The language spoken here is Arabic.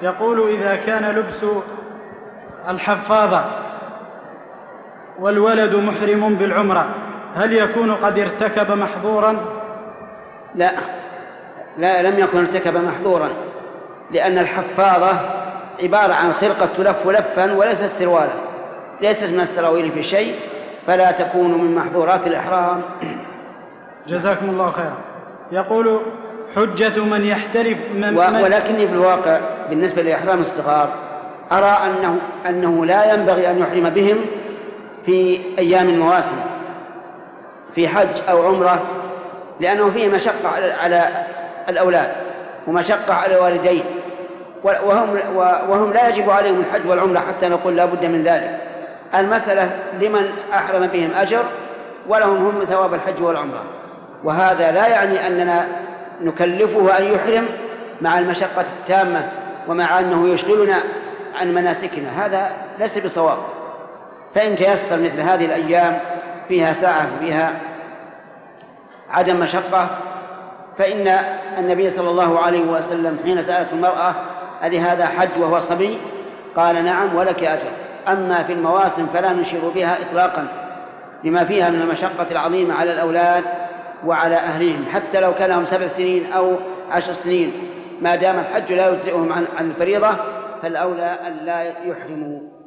يقول: إذا كان لبس الحفاظة والولد محرم بالعمرة هل يكون قد ارتكب محظورا؟ لا، لم يكن ارتكب محظورا، لأن الحفاظة عبارة عن خرقة تلف لفا وليست سروالا، ليست من السراويل في شيء، فلا تكون من محظورات الإحرام. جزاكم الله خيرا. يقول: حجة من يحترف ولكني في الواقع بالنسبة لإحرام الصغار أرى أنه لا ينبغي أن يحرم بهم في أيام المواسم في حج أو عمرة، لأنه فيه مشقة على الأولاد ومشقة على الوالدين، وهم لا يجب عليهم الحج والعمرة حتى نقول لا بد من ذلك. المسألة لمن أحرم بهم أجر ولهم هم ثواب الحج والعمرة، وهذا لا يعني أننا نكلفه أن يحرم مع المشقة التامة ومع أنه يشغلنا عن مناسكنا، هذا ليس بصواب. فإن تيسر مثل هذه الأيام فيها ساعة فيها عدم مشقة، فإن النبي صلى الله عليه وسلم حين سألت المرأة: ألهذا حج وهو صبي؟ قال: نعم ولك أجر. أما في المواسم فلا نشير بها إطلاقا لما فيها من المشقة العظيمة على الأولاد وعلى أهلهم، حتى لو كان لهم 7 سنين أو 10 سنين، ما دام الحج لا يجزئهم عن الفريضة فالأولى أن لا يحرموا.